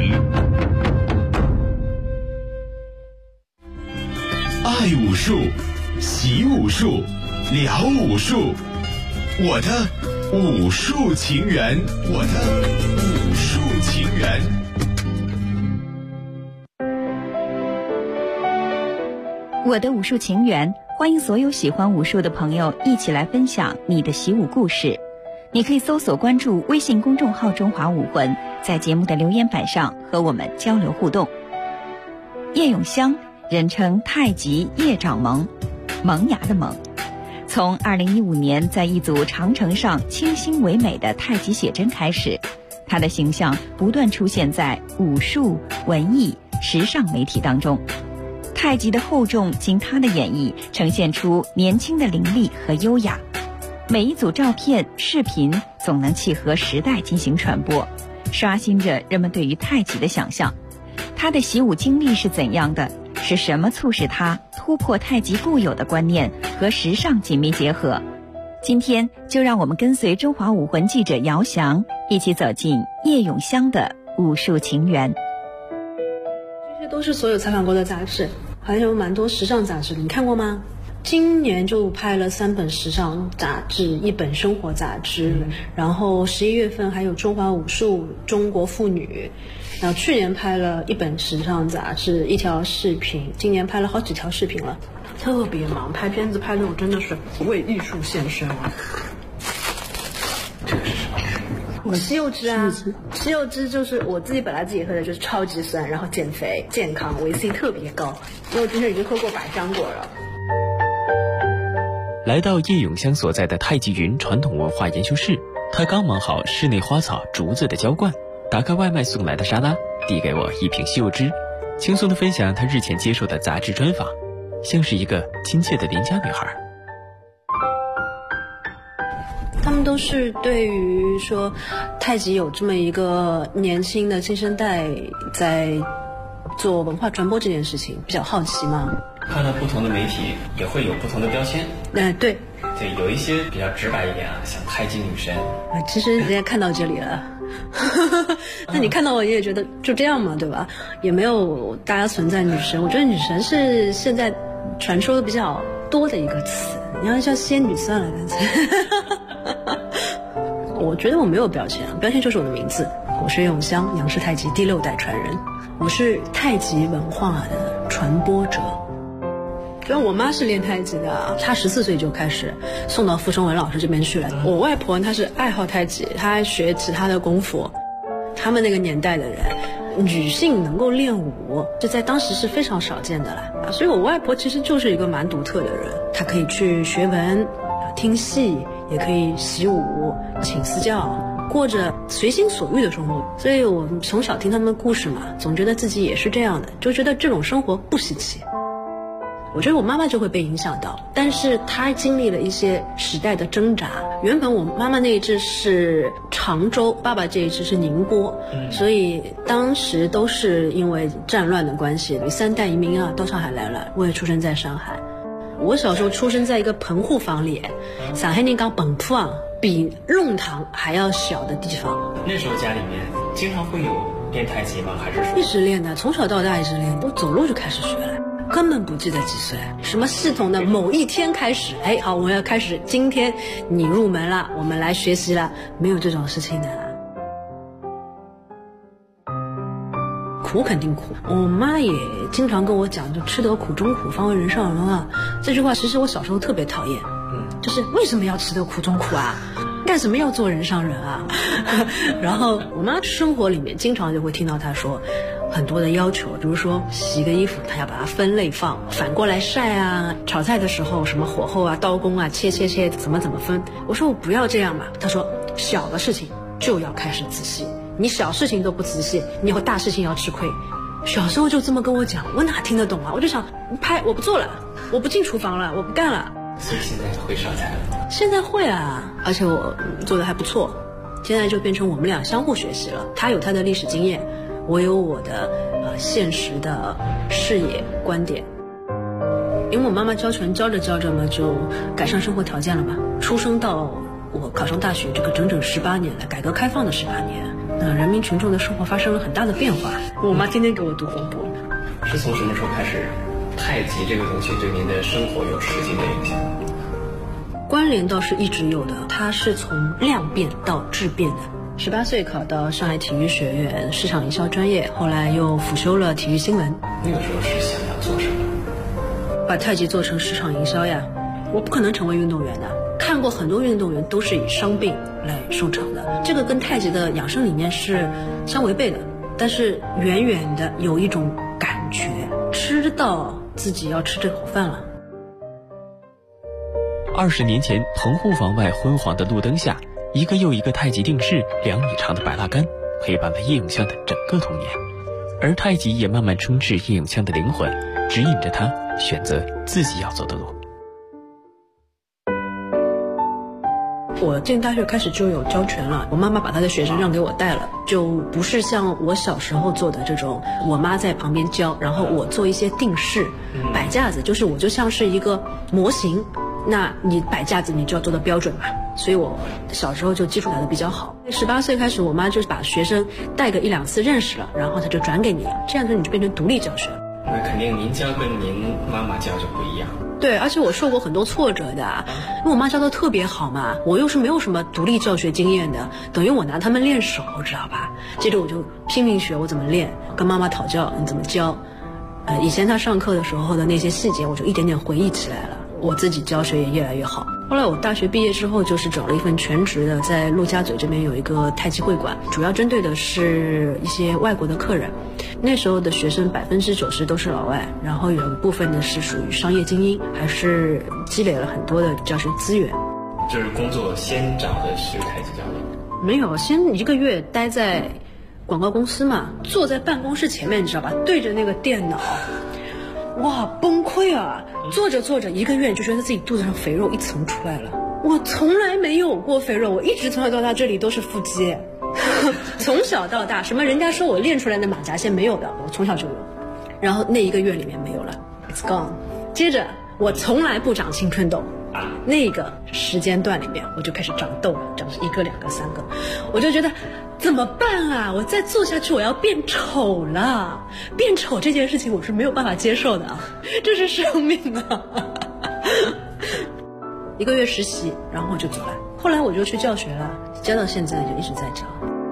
爱武术，习武术，聊武术，我的武术情缘，我的武术情缘。 我的武术情缘，欢迎所有喜欢武术的朋友一起来分享你的习武故事。你可以搜索关注微信公众号中华武魂，在节目的留言板上和我们交流互动。叶永香人称太极叶掌门，萌芽的萌。从2015年在一组长城上清新唯美的太极写真开始，他的形象不断出现在武术、文艺、时尚媒体当中。太极的厚重经他的演绎，呈现出年轻的凌厉和优雅。每一组照片、视频总能契合时代进行传播，刷新着人们对于太极的想象。他的习武经历是怎样的？是什么促使他突破太极固有的观念和时尚紧密结合？今天就让我们跟随中华武魂记者姚翔一起走进叶永香的武术情缘。 这些都是所有采访过的杂志，还有蛮多时尚杂志，你看过吗？今年就拍了3本时尚杂志，1本生活杂志，然后11月份还有中华武术、中国妇女，然后去年拍了1本时尚杂志，1条视频，今年拍了好几条视频了，特别忙，拍片子拍的我真的是为艺术献身啊。西柚汁啊，西柚汁就是我自己本来自己喝的，就是超级酸，然后减肥健康，维 C 特别高，因为我之前已经喝过百香果了。 来到叶永香所在的太极云传统文化研究室，他刚忙好室内花草竹子的浇灌，打开外卖送来的沙拉，递给我一瓶西柚汁，轻松地分享他日前接受的杂志专访，像是一个亲切的邻家女孩。 他们都是对于说太极有这么一个年轻的新生代在做文化传播这件事情比较好奇嘛。 看到不同的媒体也会有不同的标签。 对， 有一些比较直白一点啊，像太极女神。 其实人家看到这里了，那你看到我也觉得就这样嘛，对吧？也没有大家存在女神，我觉得女神是现在传说的比较多的一个词，你要叫仙女算了，干脆。我觉得我没有标签，标签就是我的名字，我是永香，杨氏太极第6代传人，我是太极文化的传播者。因为我妈是练太极的，她14岁就开始送到傅声文老师这边去了。我外婆她是爱好太极，她还学其他的功夫。他们那个年代的人，女性能够练武，这在当时是非常少见的了。所以我外婆其实就是一个蛮独特的人，她可以去学文、听戏，也可以习武、请私教，过着随心所欲的生活。所以我从小听他们的故事嘛，总觉得自己也是这样的，就觉得这种生活不稀奇。我觉得我妈妈就会被影响到，但是她经历了一些时代的挣扎。原本我妈妈那一支是常州，爸爸这一支是宁波，所以当时都是因为战乱的关系，3代移民啊到上海来了。我也出生在上海，我小时候出生在一个棚户房里，上海人讲棚铺啊， 比弄堂还要小的地方。 那时候家里面经常会有练太极吗？还是说一直练的，从小到大一直练，我走路就开始学了，根本不记得几岁。什么系统的某一天开始，哎，好，我们要开始，今天你入门了，我们来学习了，没有这种事情的。苦肯定苦，我妈也经常跟我讲，就吃得苦中苦，方为人上人啊。这句话其实我小时候特别讨厌，就是为什么要吃得苦中苦啊？干什么要做人上人啊？然后我妈生活里面经常就会听到她说很多的要求，比如说洗个衣服，她要把它分类放，反过来晒啊，炒菜的时候什么火候啊、刀工啊、切怎么分。我说我不要这样嘛，她说小的事情就要开始仔细，你小事情都不仔细，你以后大事情要吃亏。小时候就这么跟我讲，我哪听得懂啊？我就想拍，我不做了，我不进厨房了，我不干了。 所以现在会烧菜了？ 现在会啊，而且我做的还不错。现在就变成我们俩相互学习了，他有他的历史经验，我有我的现实的视野观点。因为我妈妈教拳教着嘛，就改善生活条件了嘛。出生到我考上大学，这个整整18年了，改革开放的18年，那人民群众的生活发生了很大的变化。我妈天天给我读红簿。 是从什么时候开始，太极这个东西对您的生活有实际的影响？ 关联倒是一直有的，它是从量变到质变的。18岁考到上海体育学院市场营销专业，后来又辅修了体育新闻。 那个时候是想要做什么？ 把太极做成市场营销呀！我不可能成为运动员的。看过很多运动员都是以伤病来收场的，这个跟太极的养生理念是相违背的。但是远远的有一种感觉，知道自己要吃这口饭了。 20年前，棚户房外昏黄的路灯下，一个又一个太极定式2米长的白蜡杆陪伴了叶永强的整个童年，而太极也慢慢充斥叶永强的灵魂，指引着他选择自己要走的路。 我进大学开始就有教拳了，我妈妈把她的学生让给我带了，就不是像我小时候做的这种，我妈在旁边教，然后我做一些定式摆架子，就是我就像是一个模型，那你摆架子你就要做的标准嘛，所以我小时候就基础打得比较好。18岁开始，我妈就是把学生带个1、2次认识了，然后她就转给你了，这样子你就变成独立教学了。 那肯定您教跟您妈妈教就不一样。 对，而且我受过很多挫折的，因为我妈教的特别好嘛，我又是没有什么独立教学经验的，等于我拿他们练手，知道吧？接着我就拼命学我怎么练，跟妈妈讨教你怎么教。以前她上课的时候的那些细节，我就一点点回忆起来了，我自己教学也越来越好。后来我大学毕业之后，就是找了一份全职的，在陆家嘴这边有一个太极会馆，主要针对的是一些外国的客人。那时候的学生90%都是老外，然后有一部分呢是属于商业精英，还是积累了很多的教学资源。 就是工作先找的是太极教练？ 没有，先1个月待在广告公司嘛，坐在办公室前面，你知道吧，对着那个电脑。哇，崩溃啊！做着1个月就觉得自己肚子上肥肉一层出来了。我从来没有过肥肉，我一直从小到大这里都是腹肌，从小到大什么人家说我练出来的马甲线没有的，我从小就有。然后那1个月里面没有了 ，it's gone。接着我从来不长青春痘，那个时间段里面我就开始长痘了，长1个、2个、3个，我就觉得怎么办啊？我再做下去我要变丑了，变丑这件事情我是没有办法接受的，这是生命啊！1个月实习，然后我就走了。后来我就去教学了，教到现在就一直在教。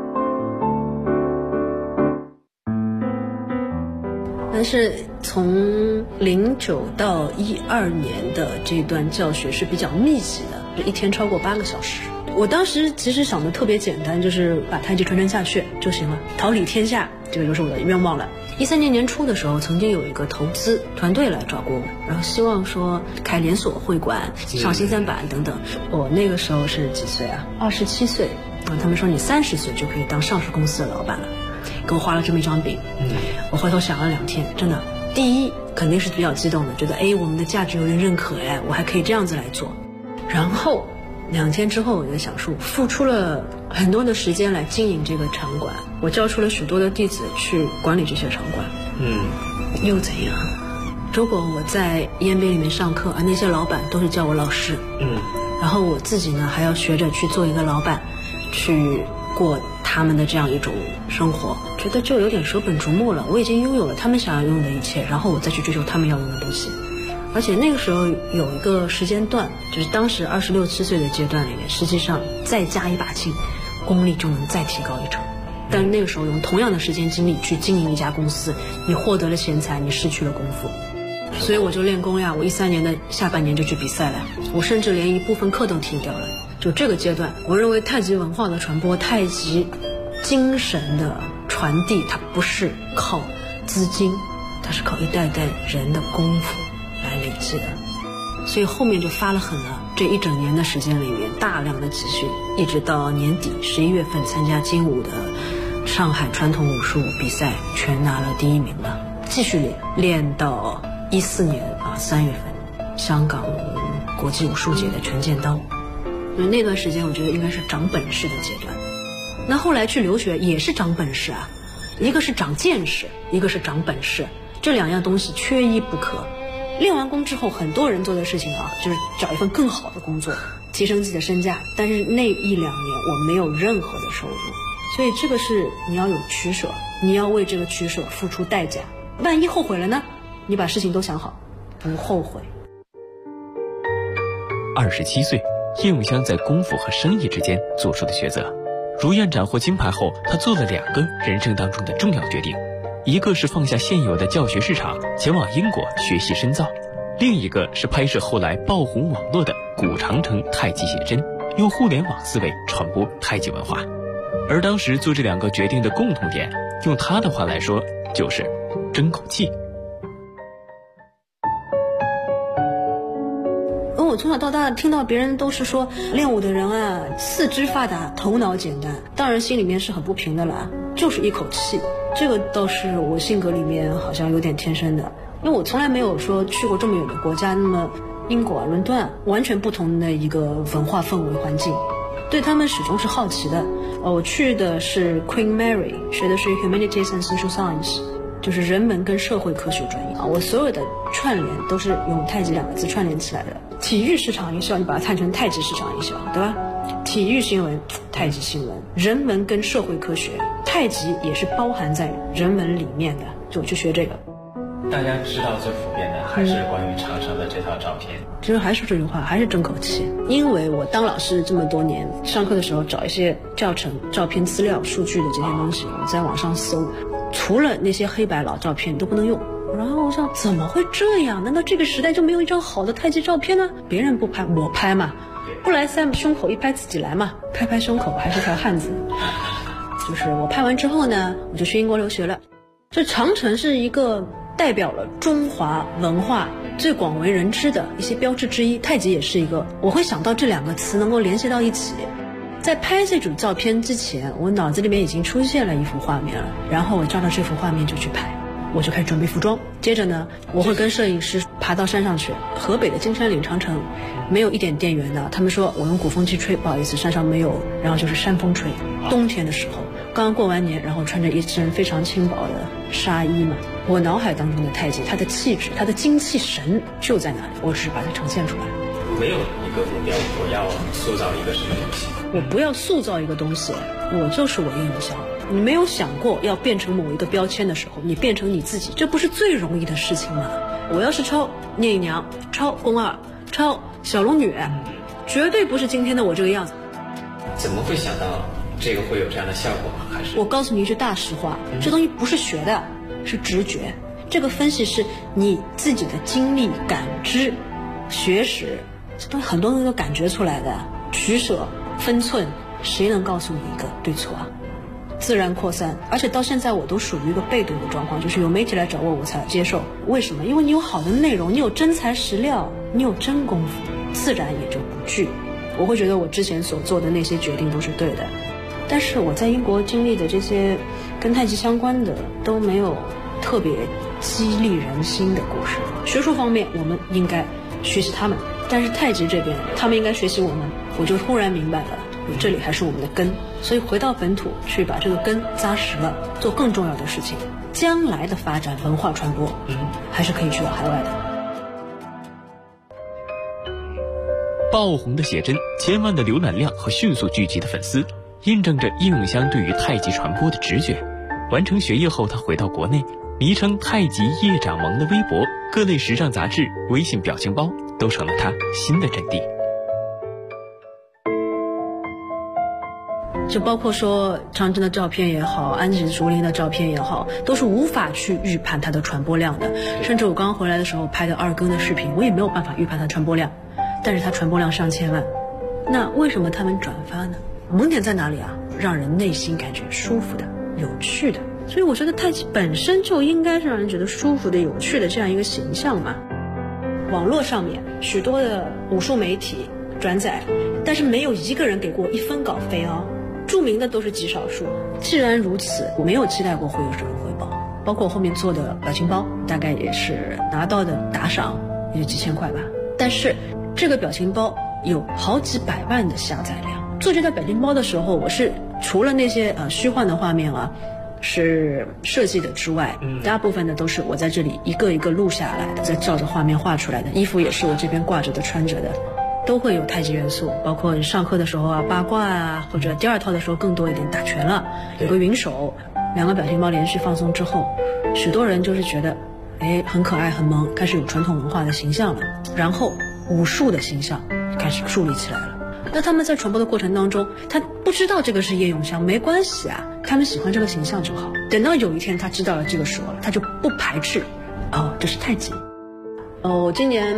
但是从09到12年的这段教学是比较密集的，一天超过8个小时。我当时其实想的特别简单，就是把太极传承下去就行了，桃李天下，这个就是我的愿望了。13年年初的时候，曾经有一个投资团队来找过我，然后希望说开连锁会馆、上新三板等等。我那个时候是几岁啊？27岁。他们说你30岁就可以当上市公司的老板了，给我画了这么一张饼。我回头想了2天，真的，第一肯定是比较激动的，觉得我们的价值有人认可，我还可以这样子来做。然后2天之后，我就想说，付出了很多的时间来经营这个场馆，我教出了许多的弟子去管理这些场馆。又怎样？如果我在EMBA里面上课，那些老板都是叫我老师。 然后我自己呢还要学着去做一个老板，去过他们的这样一种生活，觉得就有点舍本逐末了。我已经拥有了他们想要拥有的一切，然后我再去追求他们要拥有的东西。而且那个时候有一个时间段，就是当时26、27岁的阶段里面，实际上再加一把劲，功力就能再提高一成。但那个时候用同样的时间精力去经营一家公司，你获得了钱财，你失去了功夫。所以我就练功呀，我13年的下半年就去比赛了，我甚至连一部分课都停掉了。就这个阶段，我认为太极文化的传播，太极精神的传递，它不是靠资金，它是靠一代代人的功夫来累积的。所以后面就发了狠了，这一整年的时间里面大量的集训，一直到年底11月份参加精武的上海传统武术比赛，全拿了第1名了。继续练到14年3月份香港国际武术节的拳剑刀。那段时间我觉得应该是长本事的阶段。那后来去留学也是长本事啊，一个是长见识，一个是长本事，这2样东西缺一不可。练完功之后，很多人做的事情就是找一份更好的工作，提升自己的身价，但是那1、2年我没有任何的收入。所以这个是你要有取舍，你要为这个取舍付出代价。万一后悔了呢？你把事情都想好，不后悔。 27岁，叶永香在功夫和生意之间做出的抉择。如愿斩获金牌后，他做了2个人生当中的重要决定，一个是放下现有的教学市场，前往英国学习深造；另一个是拍摄后来爆红网络的古长城太极写真，用互联网思维传播太极文化。而当时做这2个决定的共同点，用他的话来说，就是争口气。 我从小到大听到别人都是说练武的人啊，四肢发达，头脑简单，当然心里面是很不平的啦，就是一口气。这个倒是我性格里面好像有点天生的，因为我从来没有说去过这么远的国家，那么英国伦敦完全不同的一个文化氛围环境，对他们始终是好奇的。我去的是 Queen Mary， 学的是 Humanities and Social Science， 就是人文跟社会科学专业我所有的串联都是用太极2个字串联起来的。体育市场营销，你把它看成太极市场营销，对吧？体育新闻，太极新闻，人文跟社会科学，太极也是包含在人文里面的，就去学这个。 大家知道最普遍的还是关于长城的这套照片。 其实还是这句话，还是争口气。因为我当老师这么多年，上课的时候找一些教程、照片资料、数据的这些东西，我在网上搜，除了那些黑白老照片都不能用。然后我想，怎么会这样？难道这个时代就没有一张好的太极照片呢？别人不拍，我拍嘛。不来塞胸口一拍自己来嘛，拍拍胸口还是条汉子。就是我拍完之后呢，我就去英国留学了。这长城是一个代表了中华文化最广为人知的一些标志之一，太极也是一个。我会想到这2个词能够联系到一起。在拍这组照片之前，我脑子里面已经出现了一幅画面了，然后我照着这幅画面就去拍。我就开始准备服装，接着呢，我会跟摄影师爬到山上去。河北的金山岭长城没有一点电源的，他们说我用鼓风机吹，不好意思，山上没有，然后就是山风吹。冬天的时候，刚过完年，然后穿着一身非常轻薄的纱衣嘛，我脑海当中的太极，它的气质，它的精气神就在那里，我只是把它呈现出来。 没有一个目标，我要塑造一个什么东西？ 我不要塑造一个东西，我就是我叶永香。你没有想过要变成某一个标签的时候，你变成你自己，这不是最容易的事情吗？我要是抄聂隐娘，抄宫二，抄小龙女，绝对不是今天的我这个样子。 怎么会想到这个会有这样的效果吗？还是我告诉你一句大实话，这东西不是学的，是直觉。这个分析是你自己的经历、感知、学识，这东西很多东西都感觉出来的。取舍、分寸，谁能告诉你一个对错啊？自然扩散，而且到现在我都属于一个被动的状况，就是有媒体来找我，我才接受。为什么？因为你有好的内容，你有真材实料，你有真功夫，自然也就不惧。我会觉得我之前所做的那些决定都是对的，但是我在英国经历的这些跟太极相关的都没有特别激励人心的故事。学术方面我们应该学习他们，但是太极这边他们应该学习我们。我就突然明白了，这里还是我们的根，所以回到本土去把这个根扎实了，做更重要的事情。将来的发展文化传播，还是可以去到海外的。 爆红的写真、千万的浏览量和迅速聚集的粉丝，印证着叶永香对于太极传播的直觉。完成学业后，他回到国内，昵称太极叶掌门的微博、各类时尚杂志、微信表情包都成了他新的阵地。 就包括说长征的照片也好，安吉竹林的照片也好，都是无法去预判它的传播量的。甚至我刚刚回来的时候拍的2更的视频，我也没有办法预判它传播量，但是它传播量上千万。那为什么他们转发呢？萌点在哪里啊？让人内心感觉舒服的、有趣的。所以我觉得太极本身就应该是让人觉得舒服的、有趣的这样一个形象嘛。网络上面许多的武术媒体转载，但是没有一个人给过1分稿费哦。著名的都是极少数。既然如此，我没有期待过会有什么回报。包括我后面做的表情包，大概也是拿到的打赏也就几千块吧。但是这个表情包有好几百万的下载量。做这条表情包的时候，我是除了那些虚幻的画面啊是设计的之外，大部分的都是我在这里一个一个录下来的，再照着画面画出来的。衣服也是我这边挂着的、穿着的，都会有太极元素。包括上课的时候啊，八卦啊，或者第2套的时候更多一点打拳了，有个云手。2个表情包连续放送之后，许多人就是觉得很可爱很萌，开始有传统文化的形象了，然后武术的形象开始树立起来了。那他们在传播的过程当中，他不知道这个是叶永香没关系啊，他们喜欢这个形象就好。等到有一天他知道了这个说了，他就不排斥这是太极。我今年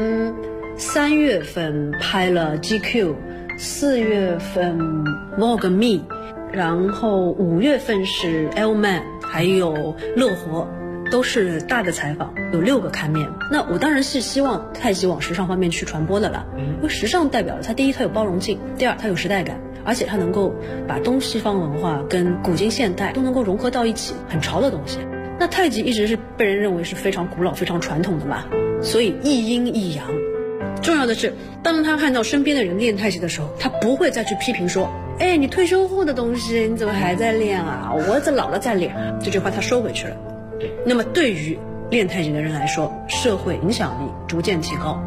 3月份拍了 GQ， 4月份 Vogue Me， 然后5月份是 L-Man， 还有乐活，都是大的采访，有6个刊面。那我当然是希望太极往时尚方面去传播的了，因为时尚代表了它第一它有包容性，第二它有时代感，而且它能够把东西方文化跟古今现代都能够融合到一起，很潮的东西。那太极一直是被人认为是非常古老非常传统的嘛，所以一阴一阳。重要的是，当他看到身边的人练太极的时候，他不会再去批评说你退休后的东西你怎么还在练啊，我这老了再练。这句话他收回去了。那么对于练太极的人来说，社会影响力逐渐提高。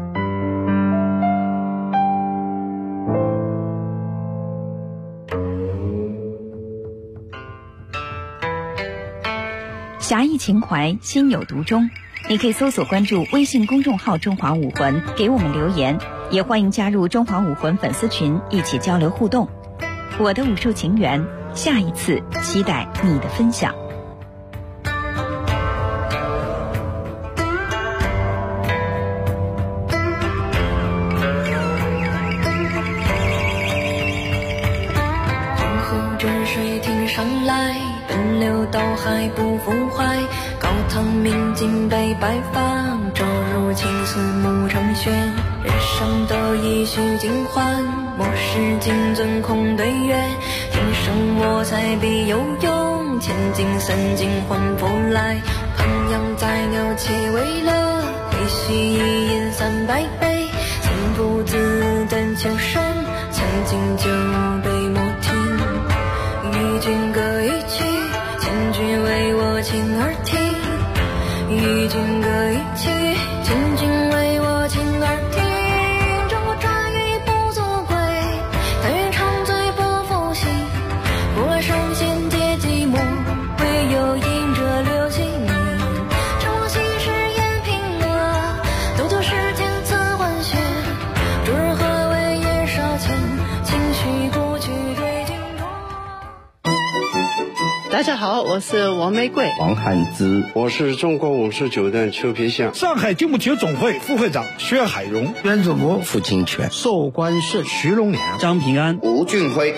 侠义情怀，心有独钟。你可以搜索关注微信公众号中华武魂，给我们留言，也欢迎加入中华武魂粉丝群，一起交流互动。我的武术情缘，下一次期待你的分享。 上来，奔流到海不复怀。高堂明镜悲白发，骤入青丝暮成雪。人生得意须尽欢，莫使金樽空对月。天生我材必有用，千金散尽还复来。烹羊宰牛且为乐，会须一饮300杯。三步子丹前山，将进酒杯莫停。与君歌一曲，千君为我倾耳听。与君歌一曲，千君为我倾耳听。仗我专欲不作鬼，但愿长醉不复醒。不来神仙解寂寞，唯有饮着留姓名。趁我昔时延平乐，斗酒世间自换血。诸人何为夜少钱，情绪故去对镜中。 大家好，我是王玫瑰、 王汉之，我是中国武术九段邱培相， 上海金木球总会副会长薛海荣， 袁祖国、 傅金泉、 寿关顺、 徐荣良、 张平安、 吴俊辉。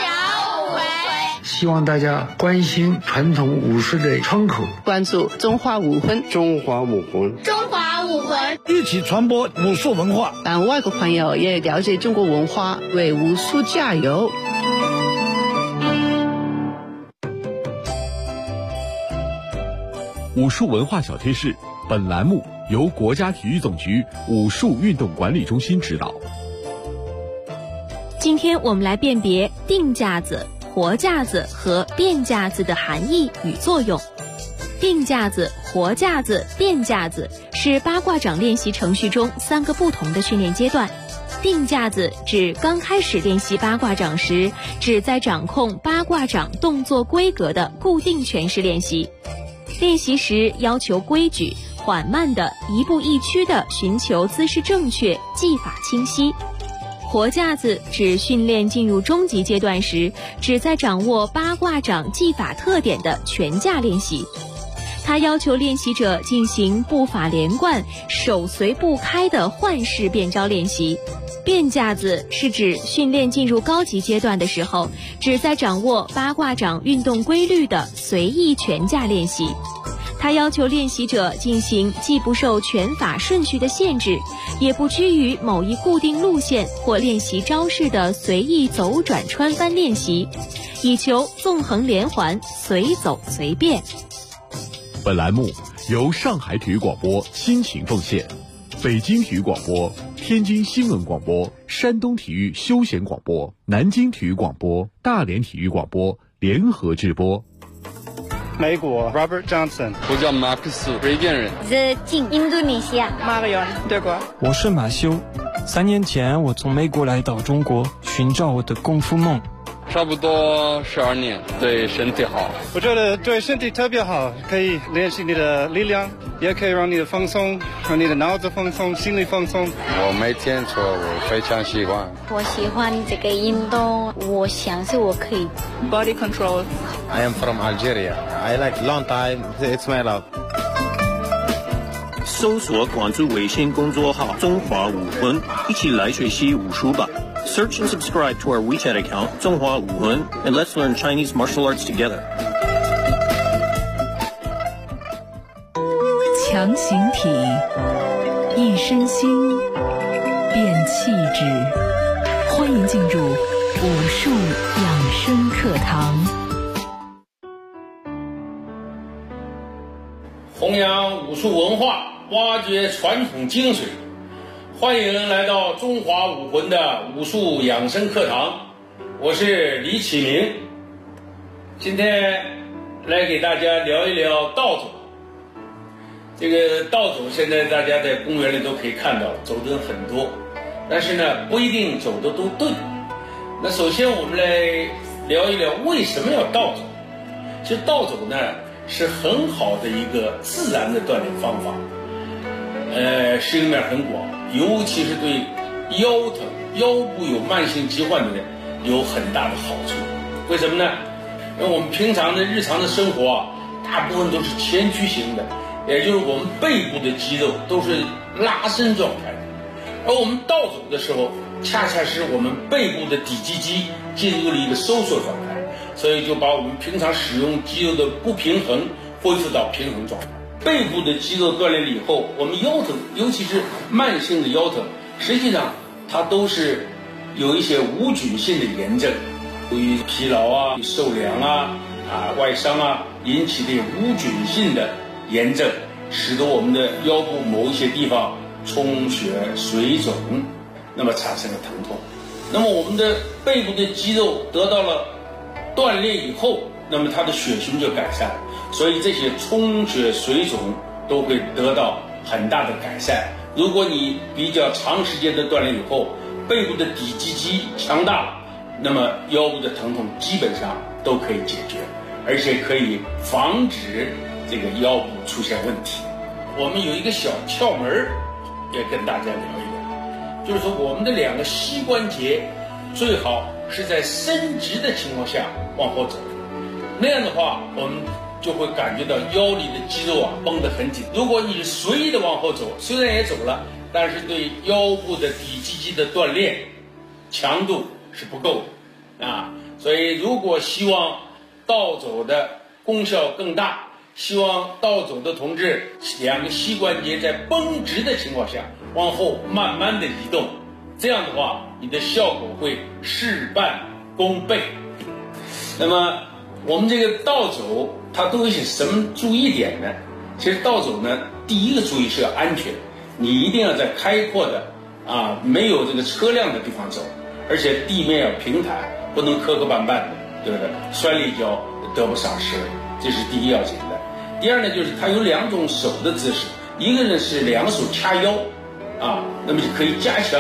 希望大家关心传统武术的窗口， 关注中华武魂， 中华武魂， 中华武魂， 一起传播武术文化， 让外国朋友也了解中国文化，为武术加油。 武术文化小贴士，本栏目由国家体育总局武术运动管理中心指导。 今天我们来辨别定架子、活架子和变架子的含义与作用。定架子、活架子、变架子是八卦掌练习程序中3个不同的训练阶段。 定架子指刚开始练习八卦掌时，指在掌控八卦掌动作规格的固定拳式练习。练习时要求规矩、缓慢的一步一趋的寻求姿势正确、技法清晰。活架子指训练进入中级阶段时，指在掌握八卦掌技法特点的拳架练习。它要求练习者进行步法连贯、手随步开的换式变招练习。变架子是指训练进入高级阶段的时候，指在掌握八卦掌运动规律的随意拳架练习。它要求练习者进行既不受拳法顺序的限制，也不拘于某一固定路线或练习招式的随意走转穿翻练习，以求纵横连环、随走随变。 本栏目由上海体育广播倾情奉献，北京体育广播、天津新闻广播、山东体育休闲广播、南京体育广播、大连体育广播联合制播。 美国 Robert Johnson， 我叫马克思，瑞典人。 The Jin， 印度尼西亚。 Marion， 德国。 我是马修，3年前我从美国来到中国，寻找我的功夫梦。 差不多12年，对身体好。 我觉得对身体特别好，可以练习你的力量，也可以让你的放松，让你的脑子放松，心理放松。 我每天做，我非常喜欢。 我喜欢这个运动，我相信我可以。 Body control。 I am from Algeria. I like long time. It's my love. 搜索关注微信公众号中华武魂，一起来学习武术吧。Search and subscribe to our WeChat account, 中华武魂, and let's learn Chinese martial arts together. 强形体，一身心，变气质。欢迎进入武术养生课堂。 弘扬武术文化，挖掘传统精髓。欢迎来到中华武魂的武术养生课堂，我是李启明。今天来给大家聊一聊倒走。这个倒走现在大家在公园里都可以看到了，走的人很多，但是呢不一定走的都对。那首先我们来聊一聊为什么要倒走。其实倒走呢是很好的一个自然的锻炼方法，适应面很广，尤其是对腰疼、腰部有慢性疾患的人有很大的好处。为什么呢？因为我们平常的日常的生活啊，大部分都是前屈型的，也就是我们背部的肌肉都是拉伸状态的，而我们倒走的时候，恰恰是我们背部的底肌肌进入了一个收缩状态，所以就把我们平常使用肌肉的不平衡恢复到平衡状态。背部的肌肉锻炼了以后，我们腰疼，尤其是慢性的腰疼，实际上它都是有一些无菌性的炎症，由于疲劳啊、受凉啊、外伤啊引起的无菌性的炎症，使得我们的腰部某一些地方充血、水肿，那么产生了疼痛。那么我们的背部的肌肉得到了锻炼以后，那么它的血循就改善了，所以这些充血、水肿都会得到很大的改善。如果你比较长时间的锻炼以后，背部的底肌肌强大了，那么腰部的疼痛基本上都可以解决，而且可以防止这个腰部出现问题。我们有一个小窍门也跟大家聊一聊，就是说我们的2个膝关节最好是在伸直的情况下往后走，那样的话我们就会感觉到腰里的肌肉绷得很紧。如果你随意的往后走，虽然也走了，但是对腰部的底肌肌的锻炼强度是不够的所以如果希望倒走的功效更大，希望倒走的同志2个膝关节在绷直的情况下往后慢慢的移动，这样的话你的效果会事半功倍。那么我们这个倒走它都有一些什么注意点呢？其实倒走呢，第一个注意是要安全，你一定要在开阔的没有这个车辆的地方走，而且地面要平坦，不能磕磕绊绊的，对不对？摔了一跤得不偿失，这是第一要紧的。第二呢，就是它有2种手的姿势，一个呢是2个手掐腰那么就可以加强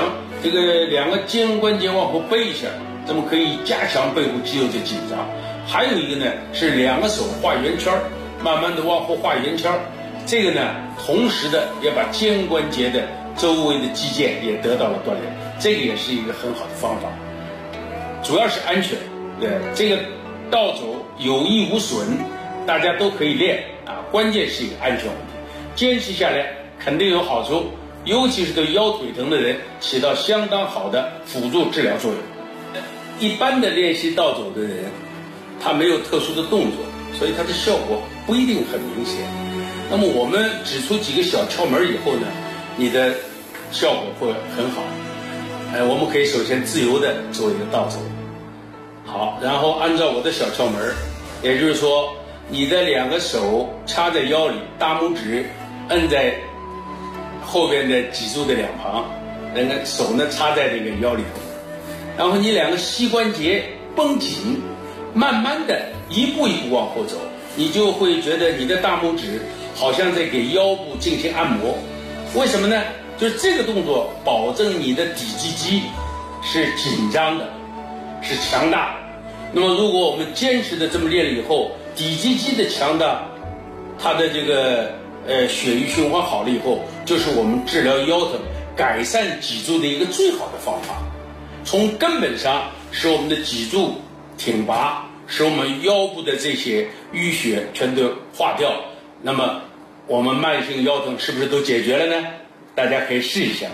这个两个肩关节往后背一下，这么可以加强背部肌肉的紧张。还有一个呢是两个手画圆圈，慢慢的往后画圆圈，这个呢同时的也把肩关节的周围的肌腱也得到了锻炼，这个也是一个很好的方法。主要是安全，对这个倒走有益无损，大家都可以练啊，关键是一个安全问题，坚持下来肯定有好处，尤其是对腰腿疼的人起到相当好的辅助治疗作用。一般的练习倒走的人，他没有特殊的动作，所以他的效果不一定很明显。那么我们指出几个小窍门以后呢，你的效果会很好。我们可以首先自由的做一个倒走，好，然后按照我的小窍门，也就是说，你的两个手插在腰里，大拇指摁在后边的脊柱的两旁，那个手呢插在这个腰里头，然后你两个膝关节绷紧，慢慢的一步一步往后走，你就会觉得你的大拇指好像在给腰部进行按摩。为什么呢？就是这个动作保证你的底肌肌是紧张的，是强大的。那么如果我们坚持的这么练了以后，底肌肌的强大，它的这个血液循环好了以后，就是我们治疗腰疼、改善脊柱的一个最好的方法。从根本上使我们的脊柱挺拔，使我们腰部的这些淤血全都化掉，那么我们慢性腰疼是不是都解决了呢？大家可以试一下。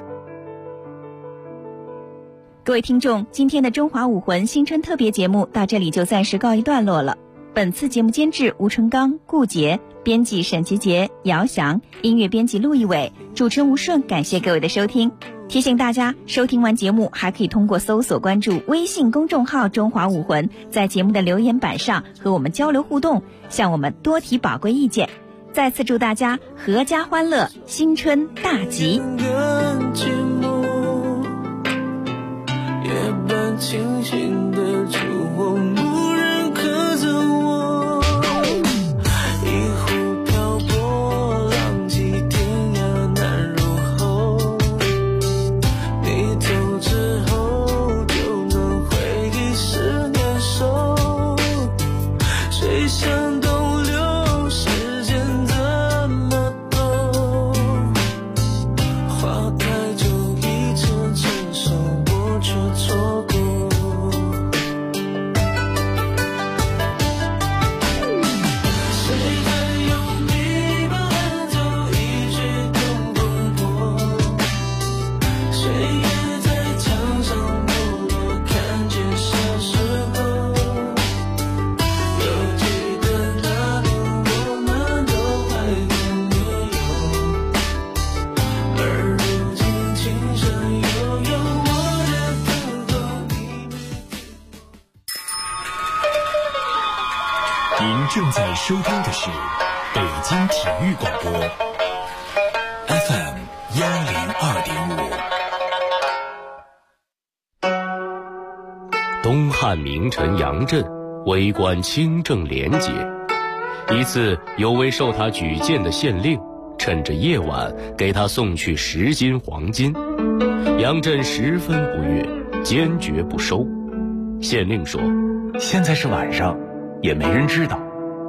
各位听众，今天的中华武魂新春特别节目到这里就暂时告一段落了。本次节目监制吴春刚、顾杰，编辑沈吉杰、姚翔，音乐编辑陆一伟，主持人吴顺。感谢各位的收听。提醒大家，收听完节目还可以通过搜索关注微信公众号中华武魂，在节目的留言板上和我们交流互动，向我们多提宝贵意见。再次祝大家阖家欢乐，新春大吉。 夜半清醒的烛火，无人可走我，一壶漂泊，浪迹天涯难入喉。你走之后，就能回忆是年少，谁想逗留时间这么多，花开就一成成熟，我却错过。谁还有迷茫伴奏一曲东风破，谁也在墙上默默看见小时候。犹记得那年我们都还很年幼，而如今琴声悠悠，我的等候你。 您正在收听的是北京体育广播 FM 102.5。 东汉名臣杨震为官清正廉洁，一次有位受他举荐的县令趁着夜晚给他送去10斤黄金，杨震十分不悦，坚决不收。县令说： 现在是晚上，也没人知道，